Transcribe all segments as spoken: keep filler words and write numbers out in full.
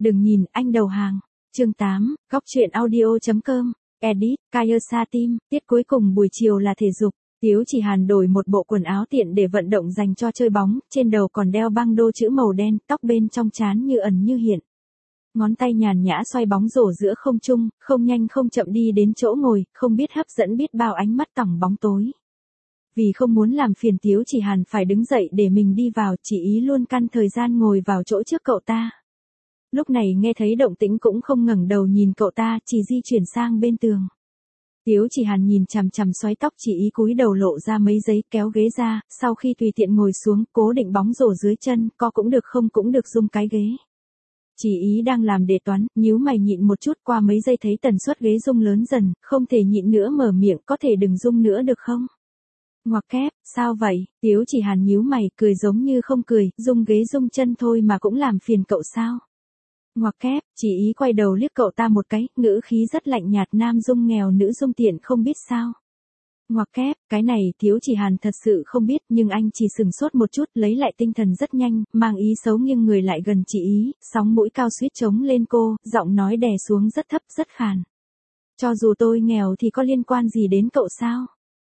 Đừng nhìn, anh đầu hàng. Chương tám, góc truyện audio.com, edit, Kayasa Team, tiết cuối cùng buổi chiều là thể dục. Tiếu Chỉ Hàn đổi một bộ quần áo tiện để vận động dành cho chơi bóng, trên đầu còn đeo băng đô chữ màu đen, tóc bên trong trán như ẩn như hiện. Ngón tay nhàn nhã xoay bóng rổ giữa không trung, không nhanh không chậm đi đến chỗ ngồi, không biết hấp dẫn biết bao ánh mắt tỏng bóng tối. Vì không muốn làm phiền Tiếu Chỉ Hàn phải đứng dậy để mình đi vào, chỉ ý luôn căn thời gian ngồi vào chỗ trước cậu ta. Lúc này nghe thấy động tĩnh cũng không ngẩng đầu nhìn cậu ta, chỉ di chuyển sang bên tường. Tiếu Chỉ Hàn nhìn chằm chằm xoáy tóc chỉ ý cúi đầu lộ ra mấy giấy kéo ghế ra, sau khi tùy tiện ngồi xuống, cố định bóng rổ dưới chân, co cũng được không cũng được rung cái ghế. Chỉ ý đang làm đề toán, nhíu mày nhịn một chút, qua mấy giây thấy tần suất ghế rung lớn dần, không thể nhịn nữa mở miệng, có thể đừng rung nữa được không? Ngoặc kép, sao vậy? Tiếu Chỉ Hàn nhíu mày, cười giống như không cười, rung ghế rung chân thôi mà cũng làm phiền cậu sao? Ngoặc kép, chỉ ý quay đầu liếc cậu ta một cái, ngữ khí rất lạnh nhạt, nam dung nghèo nữ dung tiện không biết sao. Ngoặc kép, cái này Tiếu Chỉ Hàn thật sự không biết, nhưng anh chỉ sừng sốt một chút, lấy lại tinh thần rất nhanh, mang ý xấu nghiêng người lại gần chỉ ý, sóng mũi cao suýt chống lên cô, giọng nói đè xuống rất thấp rất khàn. Cho dù tôi nghèo thì có liên quan gì đến cậu sao?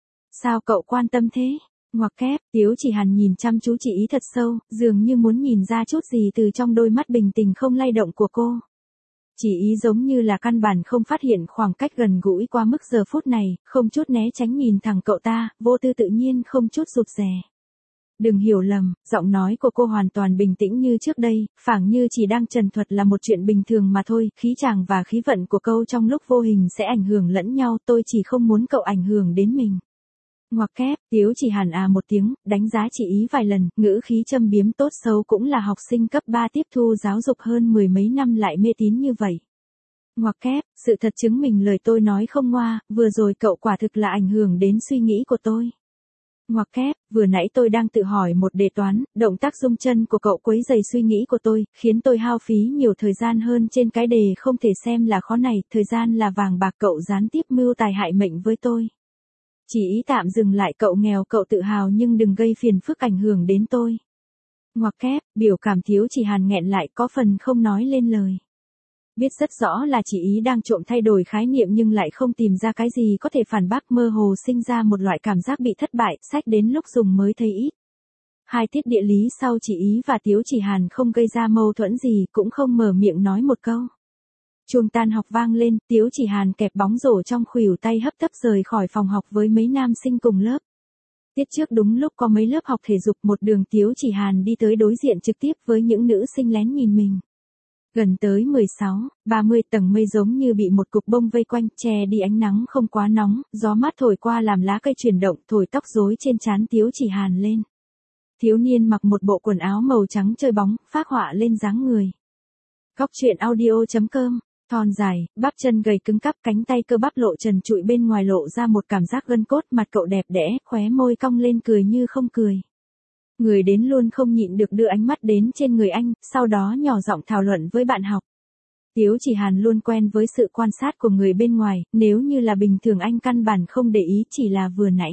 Sao cậu quan tâm thế? Ngoặc kép, Tiếu Chỉ Hàn nhìn chăm chú chỉ ý thật sâu, dường như muốn nhìn ra chút gì từ trong đôi mắt bình tĩnh không lay động của cô. Chỉ ý giống như là căn bản không phát hiện khoảng cách gần gũi qua mức giờ phút này, không chút né tránh nhìn thẳng cậu ta, vô tư tự nhiên không chút rụt rè. Đừng hiểu lầm, giọng nói của cô hoàn toàn bình tĩnh như trước đây, phảng như chỉ đang trần thuật là một chuyện bình thường mà thôi, khí chàng và khí vận của câu trong lúc vô hình sẽ ảnh hưởng lẫn nhau, tôi chỉ không muốn cậu ảnh hưởng đến mình. Ngoặc kép, Tiếu Chỉ Hàn à một tiếng, đánh giá chỉ ý vài lần, ngữ khí châm biếm tốt xấu cũng là học sinh cấp ba tiếp thu giáo dục hơn mười mấy năm lại mê tín như vậy. Ngoặc kép, sự thật chứng minh lời tôi nói không ngoa, vừa rồi cậu quả thực là ảnh hưởng đến suy nghĩ của tôi. Ngoặc kép, vừa nãy tôi đang tự hỏi một đề toán, động tác rung chân của cậu quấy rầy suy nghĩ của tôi, khiến tôi hao phí nhiều thời gian hơn trên cái đề không thể xem là khó này, thời gian là vàng bạc, cậu gián tiếp mưu tài hại mệnh với tôi. Chỉ ý tạm dừng lại, cậu nghèo cậu tự hào nhưng đừng gây phiền phức ảnh hưởng đến tôi. Ngoặc kép, biểu cảm Tiếu Chỉ Hàn nghẹn lại có phần không nói lên lời. Biết rất rõ là chỉ ý đang trộm thay đổi khái niệm nhưng lại không tìm ra cái gì có thể phản bác, mơ hồ sinh ra một loại cảm giác bị thất bại, sách đến lúc dùng mới thấy ít. Hai tiết địa lý sau chỉ ý và Tiếu Chỉ Hàn không gây ra mâu thuẫn gì, cũng không mở miệng nói một câu. Chuông tan học vang lên, Tiếu Chỉ Hàn kẹp bóng rổ trong khuỷu tay hấp tấp rời khỏi phòng học với mấy nam sinh cùng lớp. Tiết trước đúng lúc có mấy lớp học thể dục, một đường Tiếu Chỉ Hàn đi tới đối diện trực tiếp với những nữ sinh lén nhìn mình. Gần tới mười sáu, ba mươi tầng mây giống như bị một cục bông vây quanh, che đi ánh nắng không quá nóng, gió mát thổi qua làm lá cây chuyển động, thổi tóc rối trên trán Tiếu Chỉ Hàn lên. Thiếu niên mặc một bộ quần áo màu trắng chơi bóng, phác họa lên dáng người. Góc truyện audio.com. Thon dài, bắp chân gầy cứng cắp, cánh tay cơ bắp lộ trần trụi, bên ngoài lộ ra một cảm giác gân cốt, mặt cậu đẹp đẽ, khóe môi cong lên cười như không cười. Người đến luôn không nhịn được đưa ánh mắt đến trên người anh, sau đó nhỏ giọng thảo luận với bạn học. Tiếu Chỉ Hàn luôn quen với sự quan sát của người bên ngoài, nếu như là bình thường anh căn bản không để ý, chỉ là vừa nãy.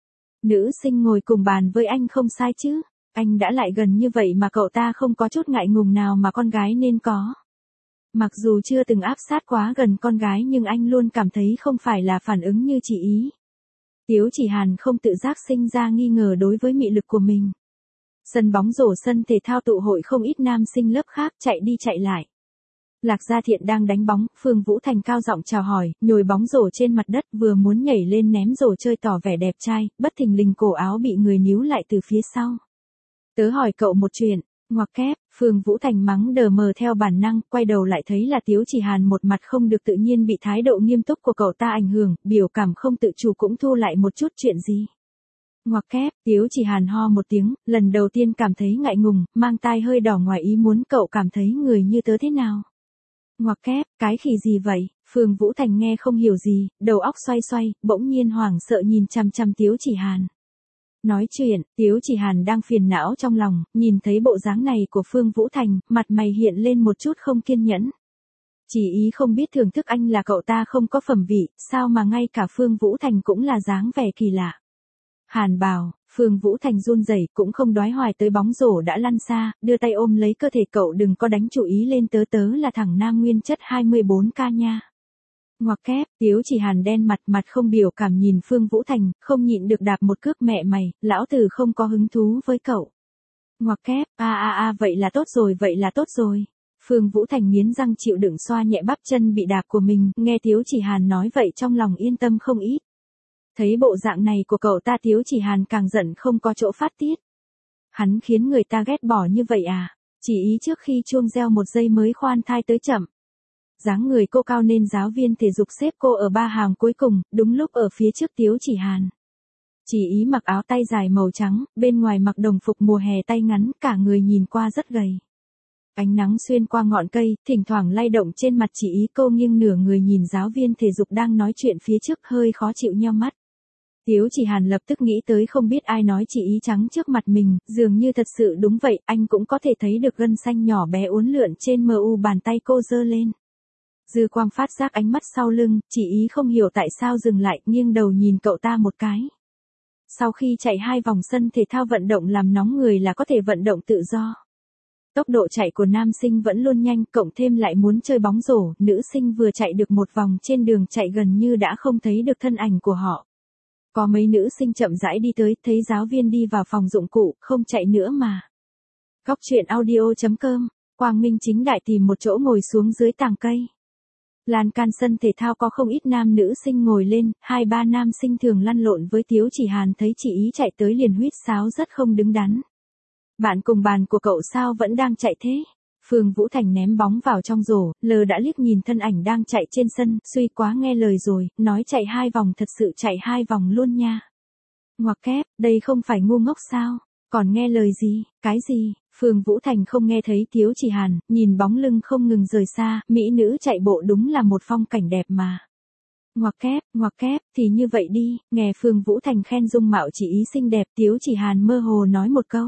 Nữ sinh ngồi cùng bàn với anh không sai chứ, anh đã lại gần như vậy mà cậu ta không có chút ngại ngùng nào mà con gái nên có. Mặc dù chưa từng áp sát quá gần con gái nhưng anh luôn cảm thấy không phải là phản ứng như chỉ ý. Tiếu Chỉ Hàn không tự giác sinh ra nghi ngờ đối với mị lực của mình. Sân bóng rổ, sân thể thao tụ hội, không ít nam sinh lớp khác chạy đi chạy lại. Lạc Gia Thiện đang đánh bóng, Phương Vũ Thành cao giọng chào hỏi, nhồi bóng rổ trên mặt đất, vừa muốn nhảy lên ném rổ chơi tỏ vẻ đẹp trai, bất thình lình cổ áo bị người níu lại từ phía sau. Tớ hỏi cậu một chuyện. Ngoặc kép, Phương Vũ Thành mắng đờ mờ theo bản năng, quay đầu lại thấy là Tiếu Chỉ Hàn, một mặt không được tự nhiên bị thái độ nghiêm túc của cậu ta ảnh hưởng, biểu cảm không tự chủ cũng thu lại một chút. Chuyện gì? Ngoặc kép, Tiếu Chỉ Hàn ho một tiếng, lần đầu tiên cảm thấy ngại ngùng, mang tai hơi đỏ ngoài ý muốn, cậu cảm thấy người như tớ thế nào? Ngoặc kép, cái khỉ gì vậy? Phương Vũ Thành nghe không hiểu gì, đầu óc xoay xoay, bỗng nhiên hoảng sợ nhìn chằm chằm Tiếu Chỉ Hàn. Nói chuyện, Tiếu Chỉ Hàn đang phiền não trong lòng, nhìn thấy bộ dáng này của Phương Vũ Thành, mặt mày hiện lên một chút không kiên nhẫn. Chỉ ý không biết thưởng thức anh là cậu ta không có phẩm vị, sao mà ngay cả Phương Vũ Thành cũng là dáng vẻ kỳ lạ. Hàn bảo, Phương Vũ Thành run rẩy cũng không đoái hoài tới bóng rổ đã lăn xa, đưa tay ôm lấy cơ thể cậu đừng có đánh chú ý lên tớ tớ là thằng nam nguyên chất hai mươi bốn ca nha. Ngoặc kép, Tiếu Chỉ Hàn đen mặt mặt không biểu cảm nhìn Phương Vũ Thành, không nhịn được đạp một cước mẹ mày, lão tử không có hứng thú với cậu. Ngoặc kép, a a a vậy là tốt rồi vậy là tốt rồi. Phương Vũ Thành nghiến răng chịu đựng xoa nhẹ bắp chân bị đạp của mình, nghe Tiếu Chỉ Hàn nói vậy trong lòng yên tâm không ít. Thấy bộ dạng này của cậu ta Tiếu Chỉ Hàn càng giận không có chỗ phát tiết. Hắn khiến người ta ghét bỏ như vậy à, chỉ ý trước khi chuông reo một giây mới khoan thai tới chậm. Dáng người cô cao nên giáo viên thể dục xếp cô ở ba hàng cuối cùng, đúng lúc ở phía trước Tiếu Chỉ Hàn. Chỉ ý mặc áo tay dài màu trắng, bên ngoài mặc đồng phục mùa hè tay ngắn, cả người nhìn qua rất gầy. Ánh nắng xuyên qua ngọn cây, thỉnh thoảng lay động trên mặt chỉ ý cô nghiêng nửa người nhìn giáo viên thể dục đang nói chuyện phía trước hơi khó chịu nheo mắt. Tiếu Chỉ Hàn lập tức nghĩ tới không biết ai nói chỉ ý trắng trước mặt mình, dường như thật sự đúng vậy, anh cũng có thể thấy được gân xanh nhỏ bé uốn lượn trên mờ u bàn tay cô giơ lên. Dư quang phát giác ánh mắt sau lưng, chỉ ý không hiểu tại sao dừng lại, nghiêng đầu nhìn cậu ta một cái. Sau khi chạy hai vòng sân thể thao vận động làm nóng người là có thể vận động tự do. Tốc độ chạy của nam sinh vẫn luôn nhanh, cộng thêm lại muốn chơi bóng rổ, nữ sinh vừa chạy được một vòng trên đường chạy gần như đã không thấy được thân ảnh của họ. Có mấy nữ sinh chậm rãi đi tới, thấy giáo viên đi vào phòng dụng cụ, không chạy nữa mà. Góc truyện audio chấm com, Quang Minh chính đại tìm một chỗ ngồi xuống dưới tàng cây. Lan can sân thể thao có không ít nam nữ sinh ngồi lên, hai ba nam sinh thường lăn lộn với Tiếu Chỉ Hàn thấy chị ý chạy tới liền huýt sáo rất không đứng đắn. Bạn cùng bàn của cậu sao vẫn đang chạy thế? Phương Vũ Thành ném bóng vào trong rổ, lờ đã liếc nhìn thân ảnh đang chạy trên sân, suy quá nghe lời rồi, nói chạy hai vòng thật sự chạy hai vòng luôn nha. Ngoặc kép, đây không phải ngu ngốc sao? Còn nghe lời gì, cái gì? Phương Vũ Thành không nghe thấy Tiếu Chỉ Hàn, nhìn bóng lưng không ngừng rời xa, mỹ nữ chạy bộ đúng là một phong cảnh đẹp mà. Ngoặc kép, ngoặc kép, thì như vậy đi, nghe Phương Vũ Thành khen dung mạo chỉ ý xinh đẹp Tiếu Chỉ Hàn mơ hồ nói một câu.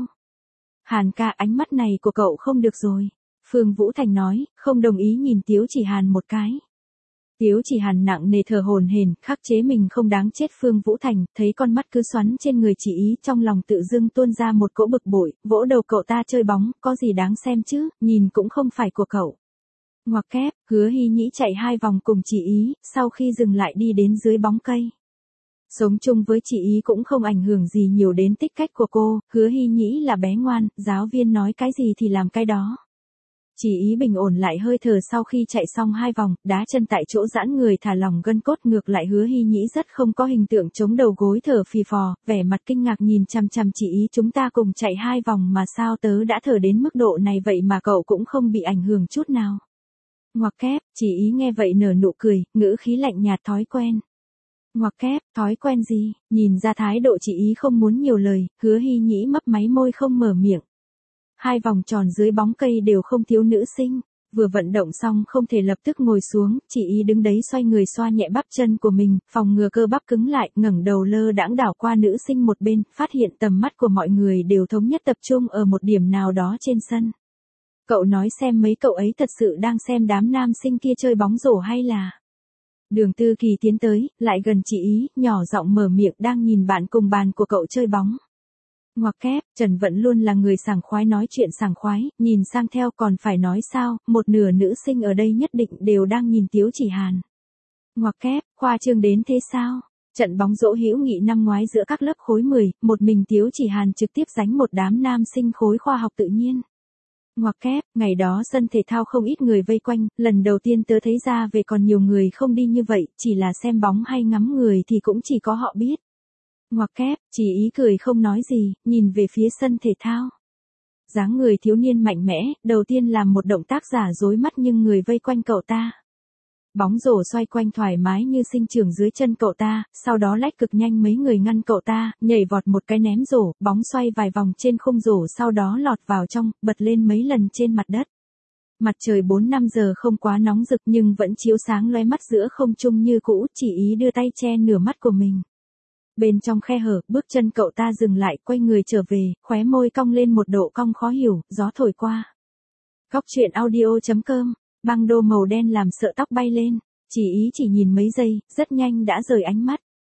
Hàn ca ánh mắt này của cậu không được rồi. Phương Vũ Thành nói, không đồng ý nhìn Tiếu Chỉ Hàn một cái. Tiếu Chỉ Hàn nặng nề thở hổn hển, khắc chế mình không đáng chết. Phương Vũ Thành thấy con mắt cứ xoắn trên người chỉ ý, trong lòng tự dưng tuôn ra một cỗ bực bội, vỗ đầu cậu ta chơi bóng, có gì đáng xem chứ, nhìn cũng không phải của cậu. Ngoặc kép, Hứa Hy Nhĩ chạy hai vòng cùng chỉ ý, sau khi dừng lại đi đến dưới bóng cây. Sống chung với chị ý cũng không ảnh hưởng gì nhiều đến tích cách của cô, Hứa Hy Nhĩ là bé ngoan, giáo viên nói cái gì thì làm cái đó. Chỉ ý bình ổn lại hơi thở sau khi chạy xong hai vòng, đá chân tại chỗ giãn người thả lỏng gân cốt, ngược lại Hứa Hy Nhĩ rất không có hình tượng chống đầu gối thở phì phò, vẻ mặt kinh ngạc nhìn chằm chằm chỉ ý, chúng ta cùng chạy hai vòng mà sao tớ đã thở đến mức độ này vậy mà cậu cũng không bị ảnh hưởng chút nào. Ngoặc kép, chỉ ý nghe vậy nở nụ cười, ngữ khí lạnh nhạt thói quen. Ngoặc kép, thói quen gì, nhìn ra thái độ chỉ ý không muốn nhiều lời, Hứa Hy Nhĩ mấp máy môi không mở miệng. Hai vòng tròn dưới bóng cây đều không thiếu nữ sinh, vừa vận động xong không thể lập tức ngồi xuống, chỉ ý đứng đấy xoay người xoa nhẹ bắp chân của mình, phòng ngừa cơ bắp cứng lại, ngẩng đầu lơ đãng đảo qua nữ sinh một bên, phát hiện tầm mắt của mọi người đều thống nhất tập trung ở một điểm nào đó trên sân. Cậu nói xem mấy cậu ấy thật sự đang xem đám nam sinh kia chơi bóng rổ hay là... Đường Tư Kỳ tiến tới, lại gần chị ý, nhỏ giọng mở miệng đang nhìn bạn cùng bàn của cậu chơi bóng. Ngoặc kép, Trần Vận luôn là người sảng khoái nói chuyện sảng khoái, nhìn sang theo còn phải nói sao, một nửa nữ sinh ở đây nhất định đều đang nhìn Tiếu Chỉ Hàn. Ngoặc kép, khoa trương đến thế sao? Trận bóng rổ hữu nghị năm ngoái giữa các lớp khối mười, một mình Tiếu Chỉ Hàn trực tiếp đánh một đám nam sinh khối khoa học tự nhiên. Ngoặc kép, ngày đó sân thể thao không ít người vây quanh, lần đầu tiên tớ thấy ra về còn nhiều người không đi như vậy, chỉ là xem bóng hay ngắm người thì cũng chỉ có họ biết. Ngoặc kép, chỉ ý cười không nói gì, nhìn về phía sân thể thao. Dáng người thiếu niên mạnh mẽ, đầu tiên làm một động tác giả dối mắt nhưng người vây quanh cậu ta. Bóng rổ xoay quanh thoải mái như sinh trưởng dưới chân cậu ta, sau đó lách cực nhanh mấy người ngăn cậu ta, nhảy vọt một cái ném rổ, bóng xoay vài vòng trên khung rổ sau đó lọt vào trong, bật lên mấy lần trên mặt đất. Mặt trời bốn năm giờ không quá nóng rực nhưng vẫn chiếu sáng lóe mắt giữa không trung như cũ, chỉ ý đưa tay che nửa mắt của mình. Bên trong khe hở, bước chân cậu ta dừng lại, quay người trở về, khóe môi cong lên một độ cong khó hiểu, gió thổi qua. Góc truyện audio chấm com, băng đô màu đen làm sợ tóc bay lên, chỉ ý chỉ nhìn mấy giây, rất nhanh đã rời ánh mắt.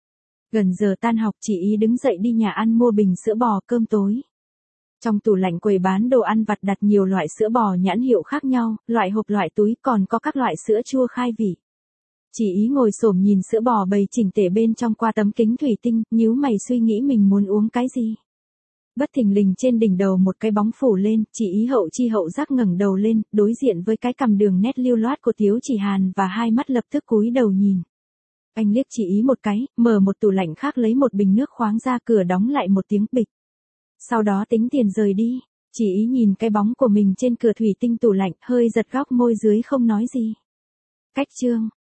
Gần giờ tan học chị ý đứng dậy đi nhà ăn mua bình sữa bò cơm tối. Trong tủ lạnh quầy bán đồ ăn vặt đặt nhiều loại sữa bò nhãn hiệu khác nhau, loại hộp loại túi còn có các loại sữa chua khai vị. Chị ý ngồi xổm nhìn sữa bò bày chỉnh tề bên trong qua tấm kính thủy tinh, nhíu mày suy nghĩ mình muốn uống cái gì. Bất thình lình trên đỉnh đầu một cái bóng phủ lên, chị ý hậu chi hậu giác ngẩng đầu lên, đối diện với cái cằm đường nét lưu loát của Tiếu Chỉ Hàn và hai mắt lập tức cúi đầu nhìn. Anh liếc chị ý một cái, mở một tủ lạnh khác lấy một bình nước khoáng ra cửa đóng lại một tiếng bịch. Sau đó tính tiền rời đi, chị ý nhìn cái bóng của mình trên cửa thủy tinh tủ lạnh, hơi giật góc môi dưới không nói gì. Cách chương